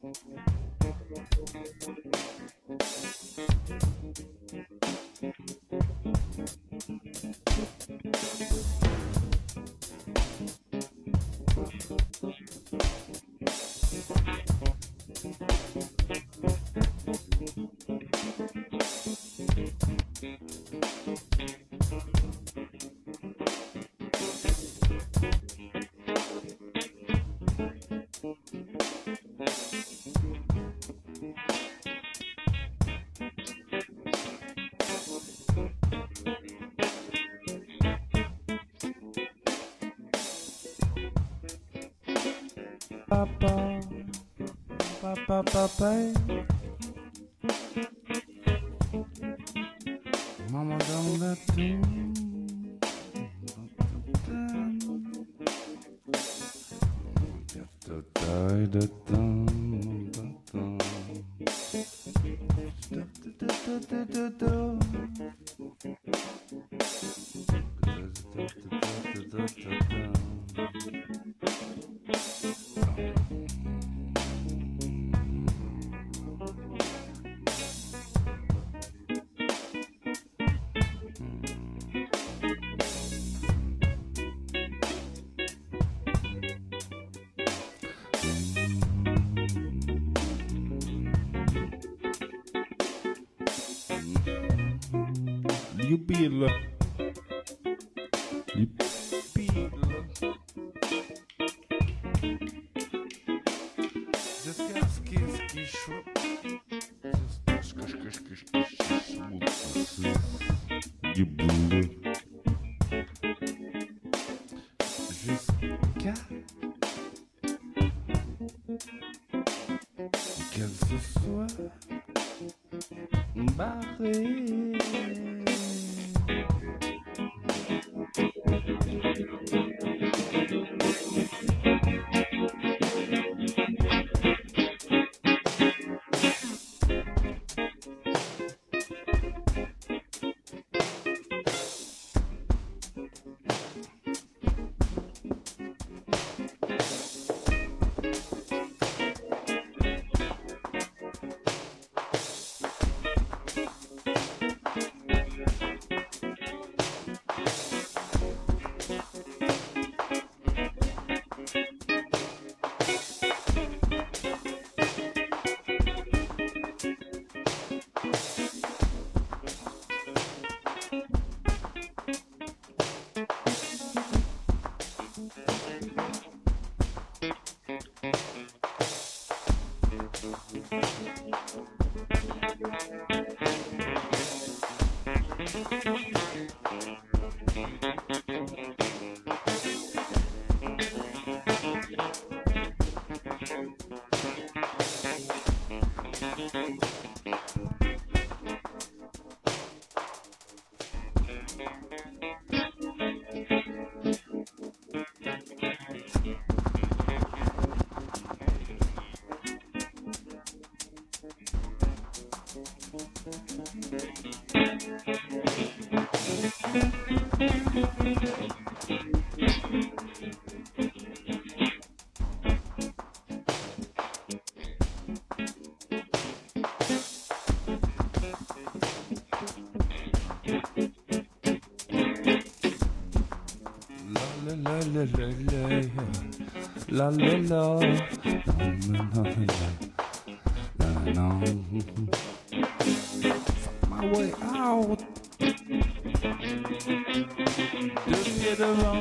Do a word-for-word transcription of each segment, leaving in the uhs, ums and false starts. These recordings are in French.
Papa, papa, papa. Mama don't let you. You be a look. You be a look. Just gas, kiss, kiss, shrimp. Just kiss, kiss, kiss, kiss, kiss, you blue. Jusqu'à qu'elle se soit barrée. La la la, la la la, fuck my way out. Deux pieds devant.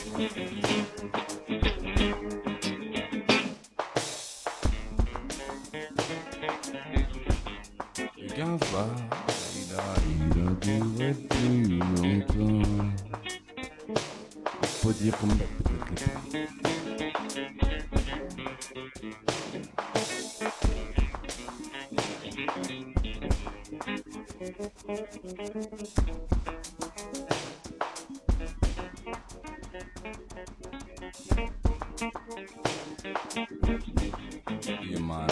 Le gars va, il a, il a duré plus longtemps. Faut dire comme peut-être les prix. You mind?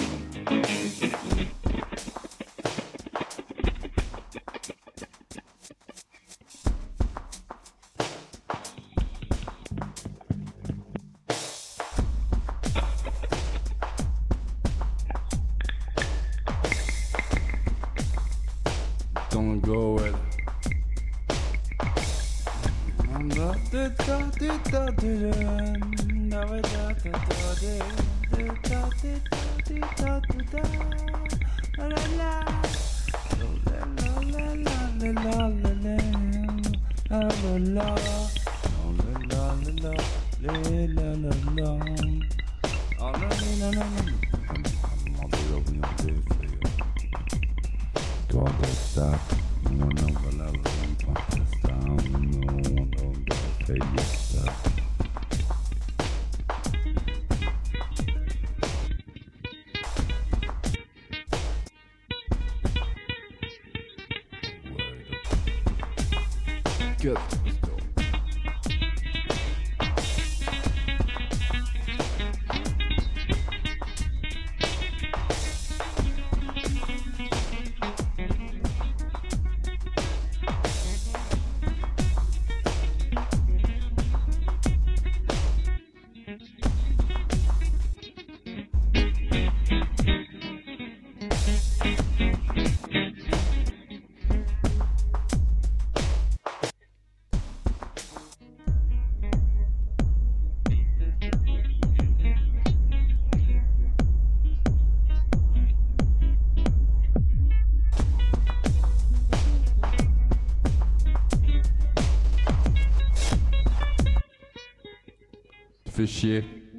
Good. Fais chier.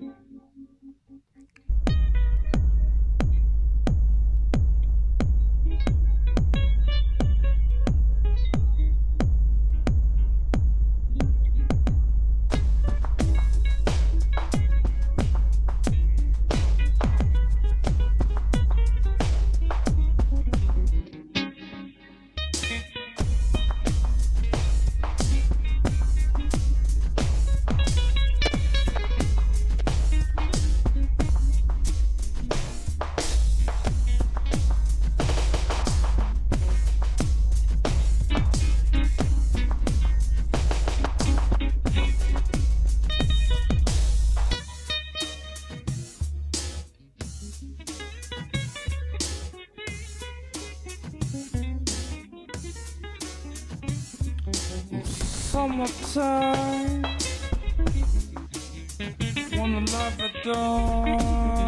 Summertime, wanna love it dawn,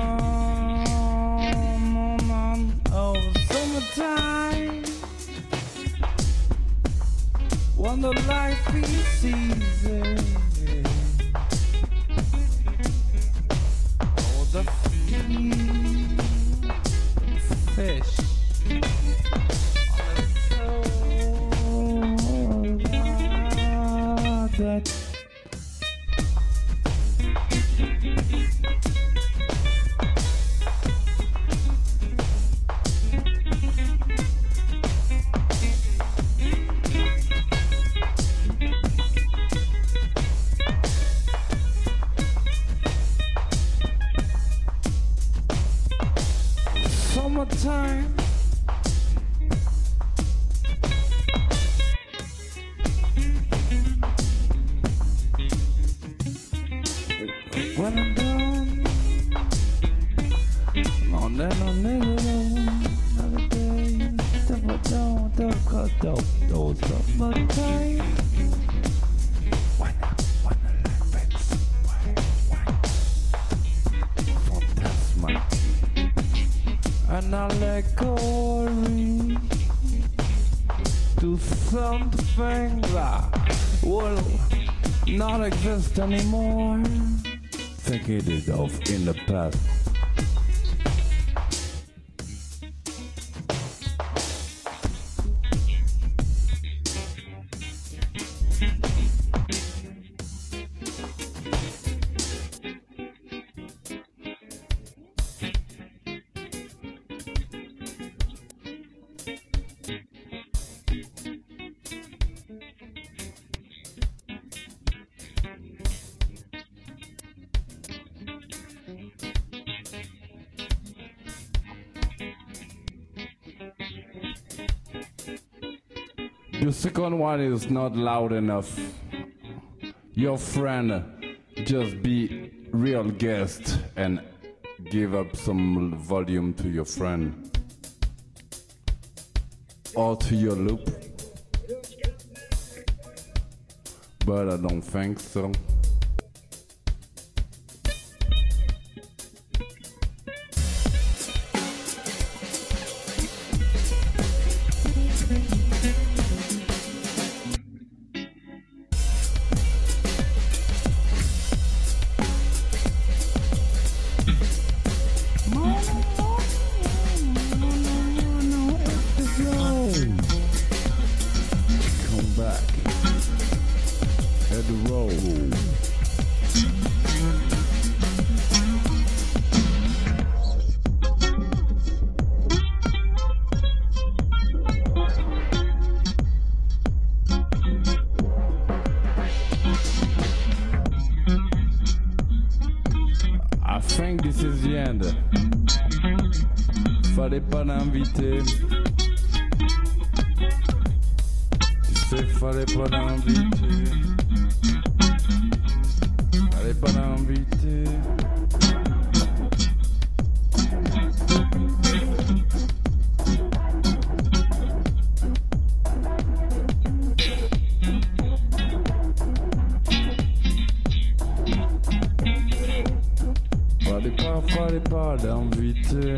oh summertime, wonder life is easy, oh the fish. That summertime, when I'm done, no, no, no, no, another day, double down, double down, double summertime. Why not? Why not like this? Why? Why? From Tasman, and I let Corey do something that will not exist anymore. Think it is of in the past. The second one is not loud enough. Your friend, just be real guest and give up some volume to your friend or to your loop. but I don't think so. I think this is the end. Fallait pas l'inviter. C'est fallait pas l'inviter. Fallait pas l'inviter. Fallait pas, fallait pas l'inviter.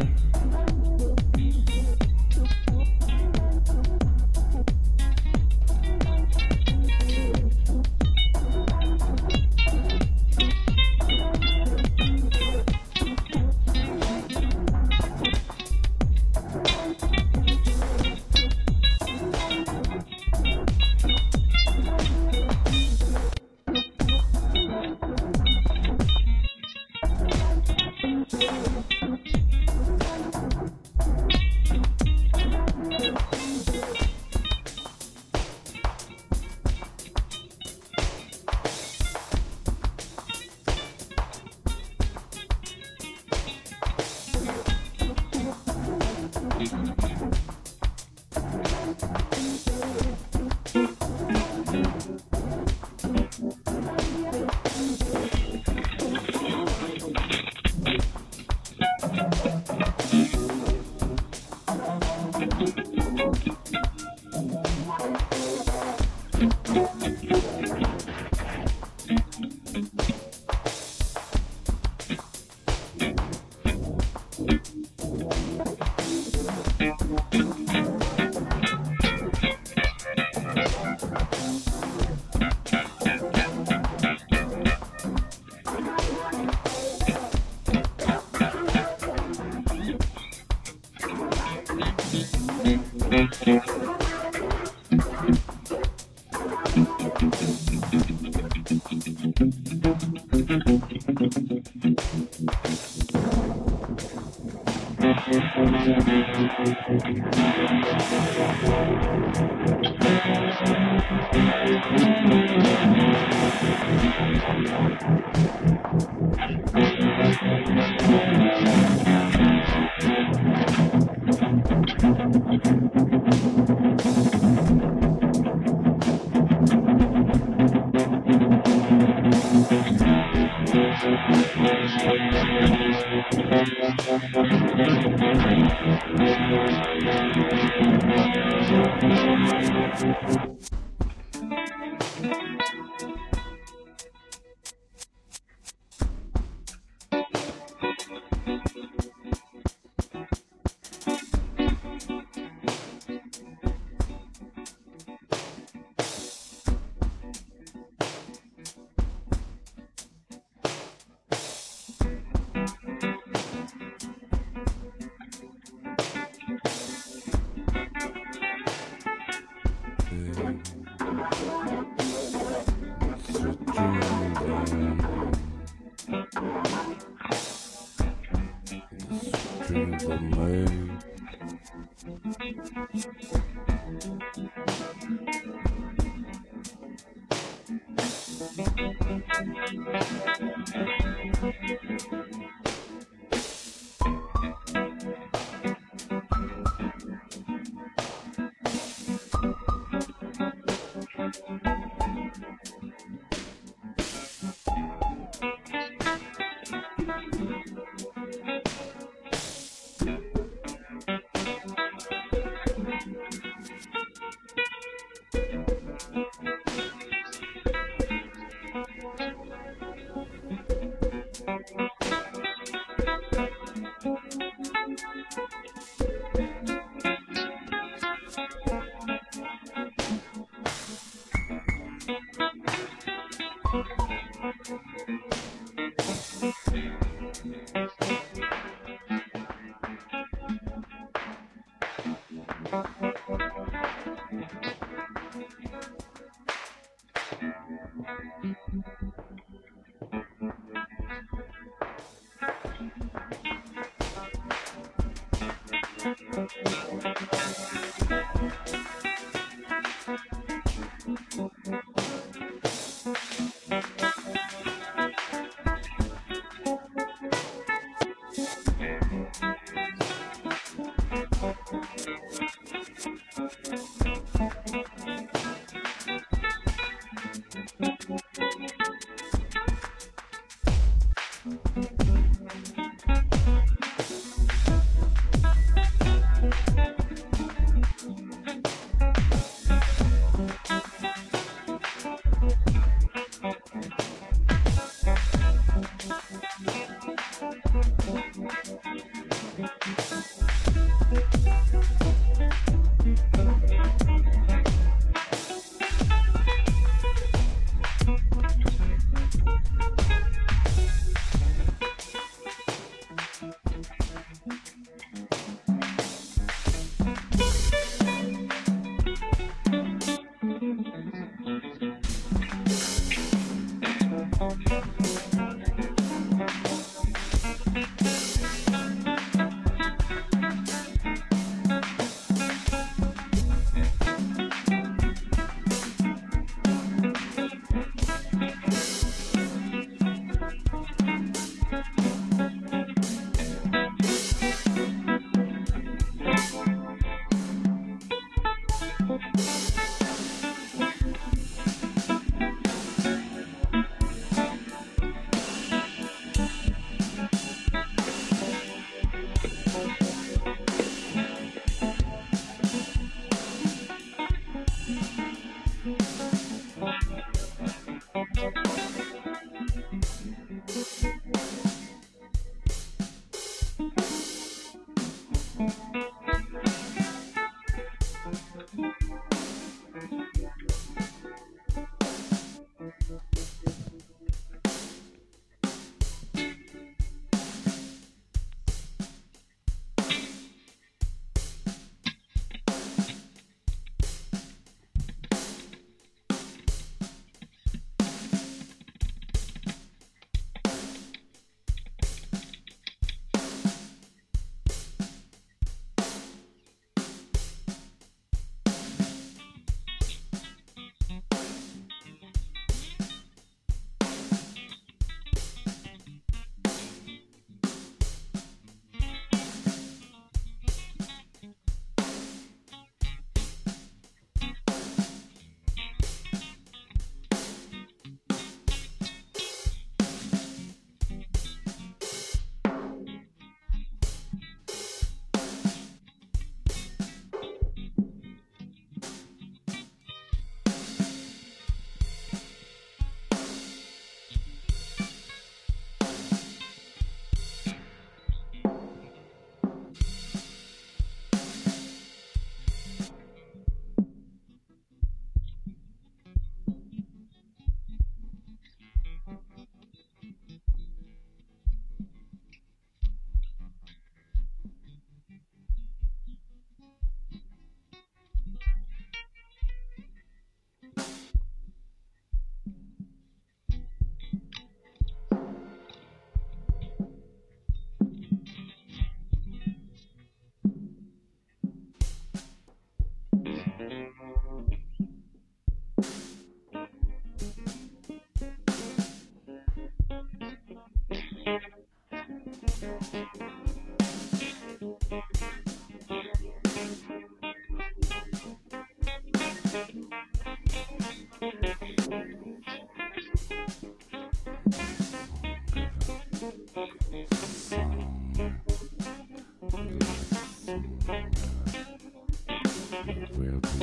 Will be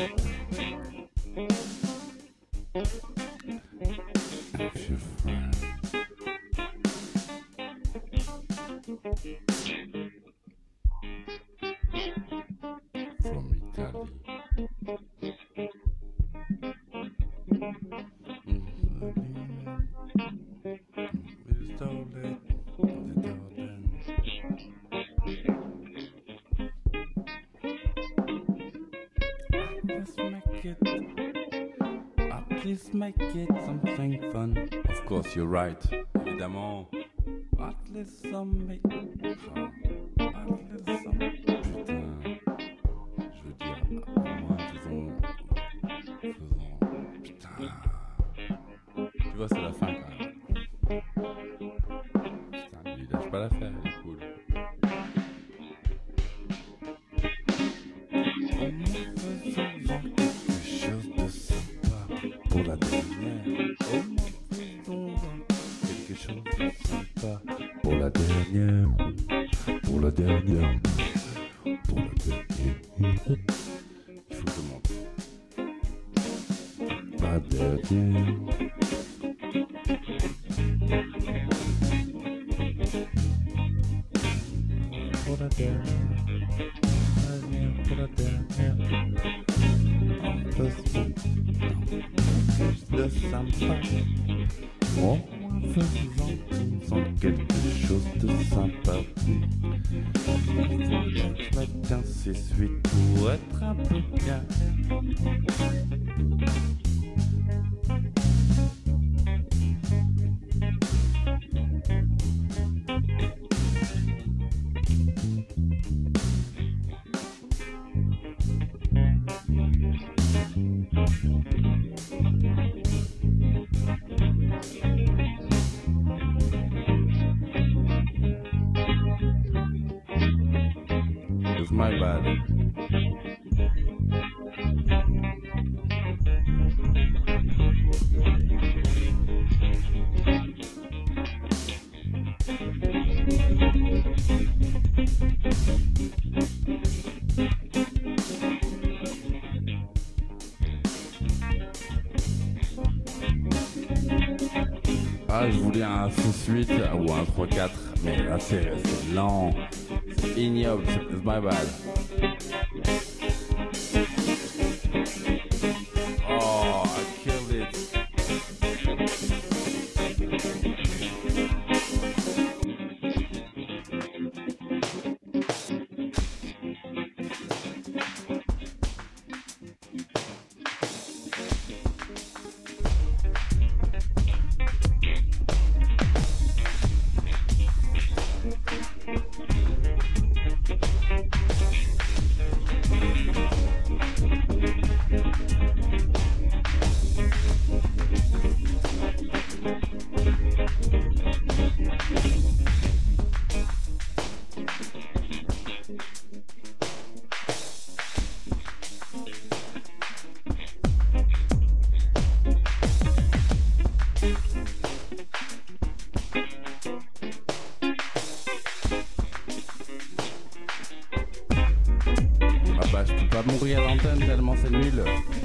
if your friend from Italy Please make it something fun. Of course, you're right. Évidemment. At least some make... oh, at least some... Putain. Je veux dire, au moins, faisons... Faisons... Putain. Tu vois, c'est la fin, quand même. Putain, lui, il lâche pas l'affaire, il est cool. Au moins, faisons quelque chose de sympa. Pour la dernière, au moins faisons quelque chose de sympa. Pour la dernière, pour la dernière, pour la dernière. Il faut que je monte. La dernière. Pour la dernière, pour la dernière. On peut se de sympa. Au moins faisons quelque chose de sympathique. Il faut mettre un six huit pour être un peu bien. It's my bad. Ah, je voulais un six huit ou un trois quatre, mais là c'est lent, c'est ignoble, c'est my bad. Oh, I killed it. Bah, je peux pas mourir à l'antenne tellement c'est nul.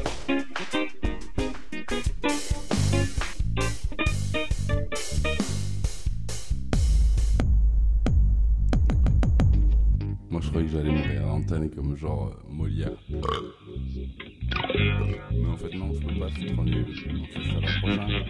Moi je croyais que j'allais mourir à l'antenne comme genre euh, Molière. Mais en fait non, je peux pas, c'est trop nul. On fait ça la prochaine.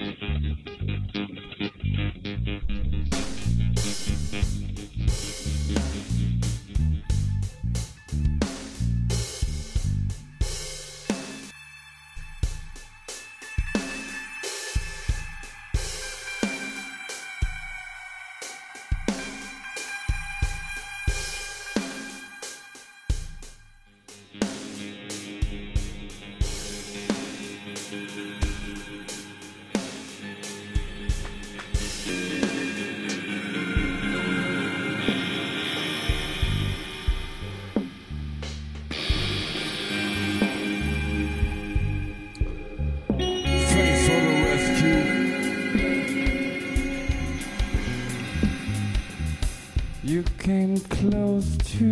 You came close to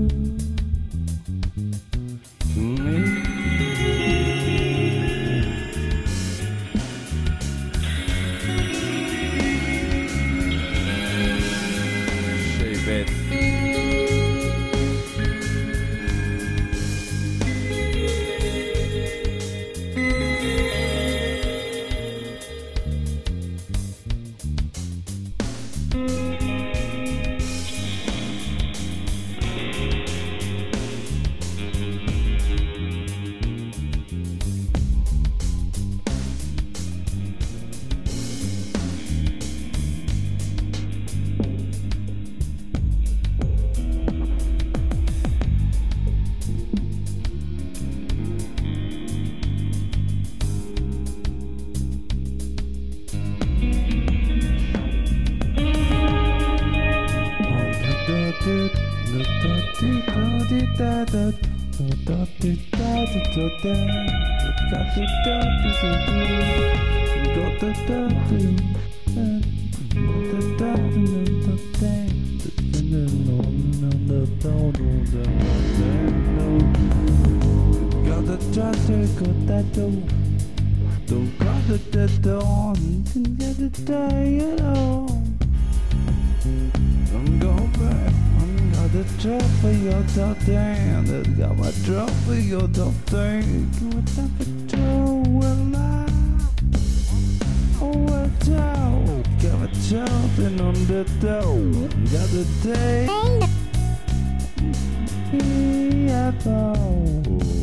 me. Shave it. Don't got the dead on, didn't get the day at all. Don't go back, I got the drop for your top ten. I got my drop for your top ten. You were talking to well, I oh, well, down. Got my jumping on the door. Got the day. Yeah, though.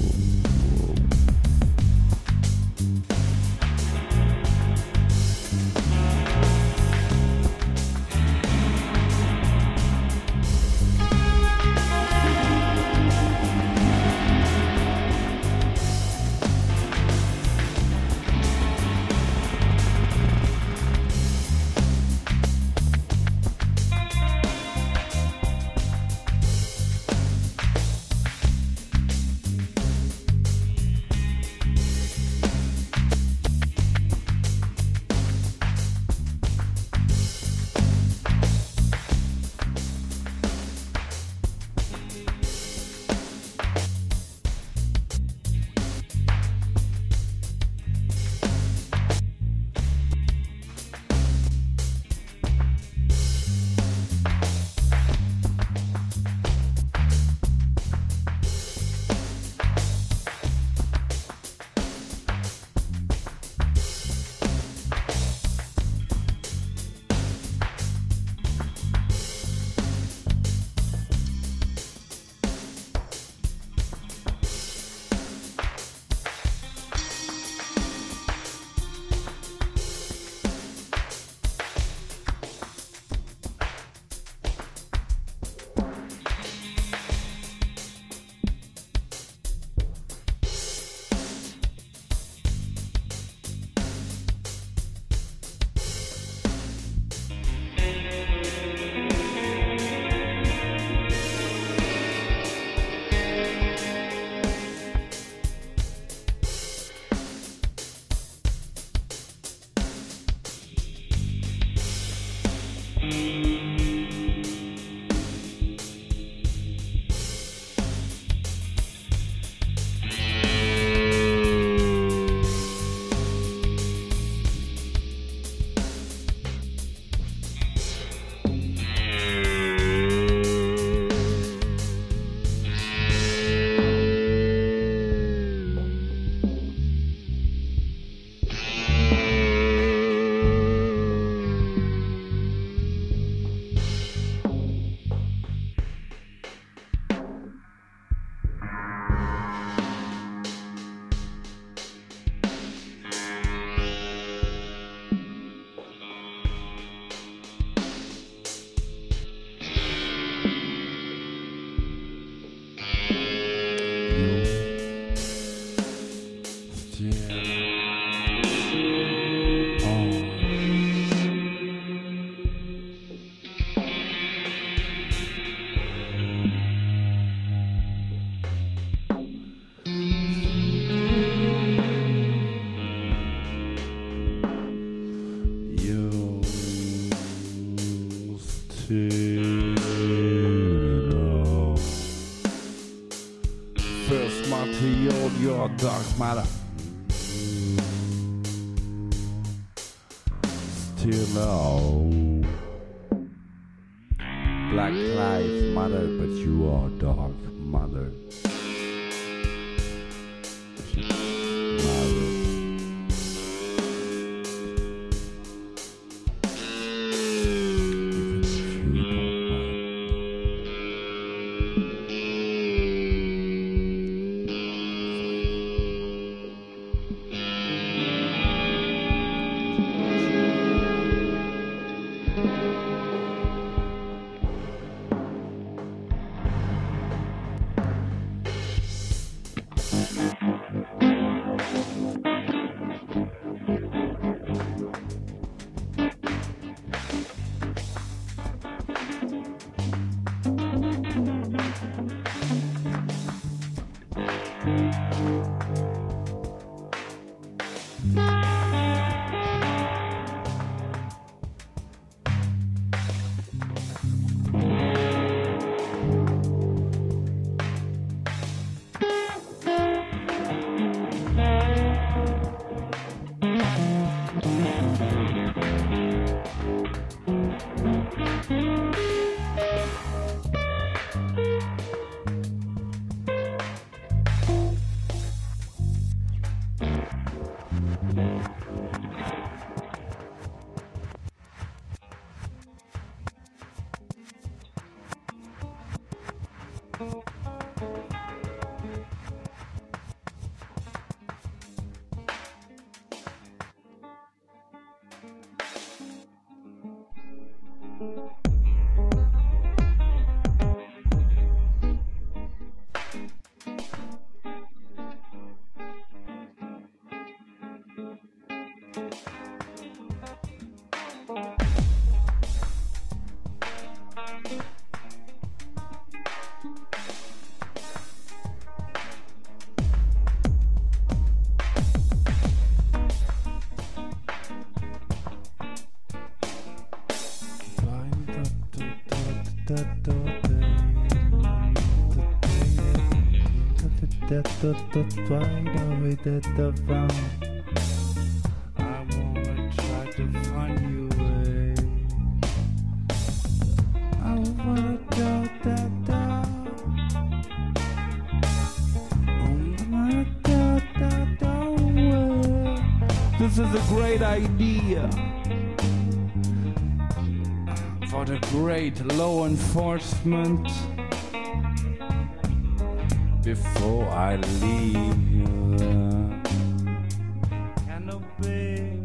First material, your dark matter. Still no. Black lives matter, but you are dark matter. I wanna try to find you way. I wanna da da da. Da da da way. This is a great idea for the great law enforcement. Before I leave, canopy.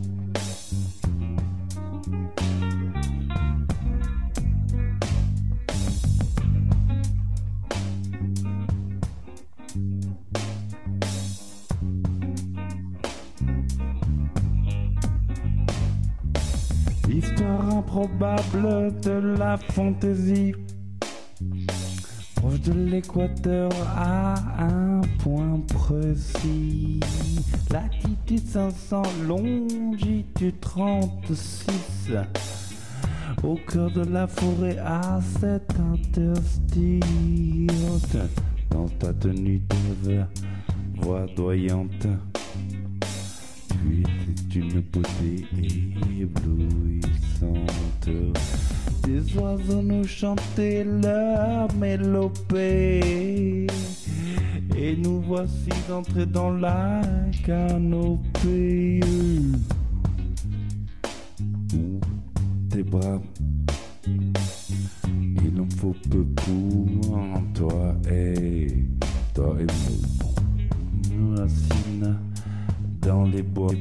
Histoire improbable de la fantaisie. Proche de l'équateur à un point précis. Latitude cinq cents, longitude trente-six. Au cœur de la forêt à cet interstice. Dans ta tenue d'Ève, voix doyante. Tu étais une beauté éblouissante. Des oiseaux nous chantaient leur mélopée. Et nous voici entrés dans la canopée. Tes bras, il en faut peu pour toi et toi et moi. Nous racines dans les bois.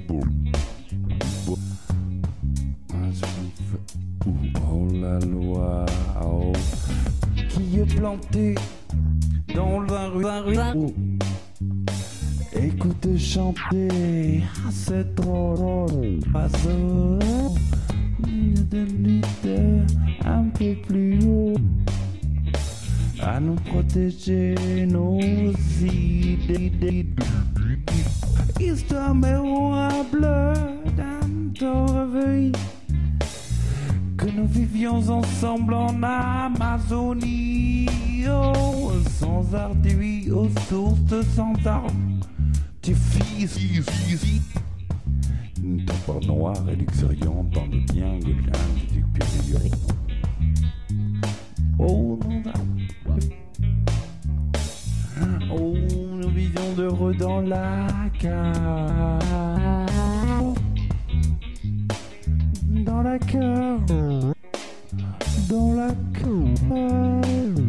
Un souffle. Oh la loi, oh, qui est planté dans la rue, la rue. Oh. Écoute chanter, c'est trop drôle. Oiseau, de lutte un peu plus haut, à nous protéger nos idées. Histoire mémorable d'un temps réveil. Que nous vivions ensemble en Amazonie, oh, sans arduis, aux sources sans artifice. Une tempête noire et luxuriante dans le bien de l'Inde périllon. Oh, oh, nous vivions heureux dans la cave. Dans la cave, dans la cave,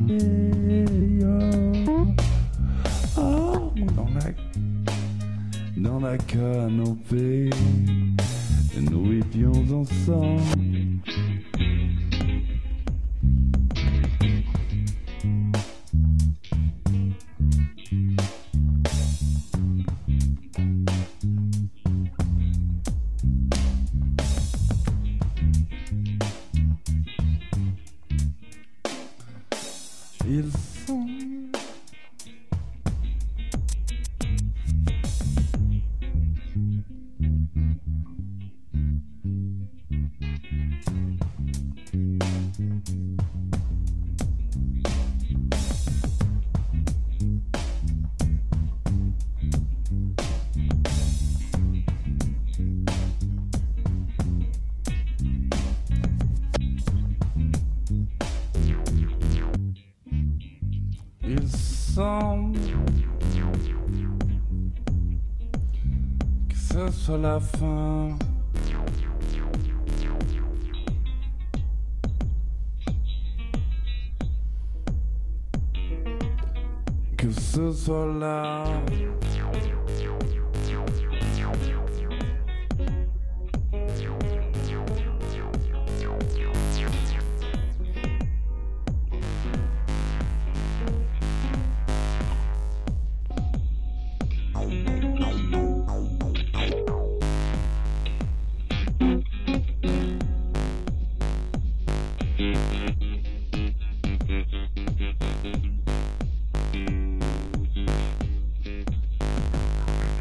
oh, dans la, dans la canopée, nous vivions ensemble. Ils sont Il semble que ce soit la fin. Que ce soit la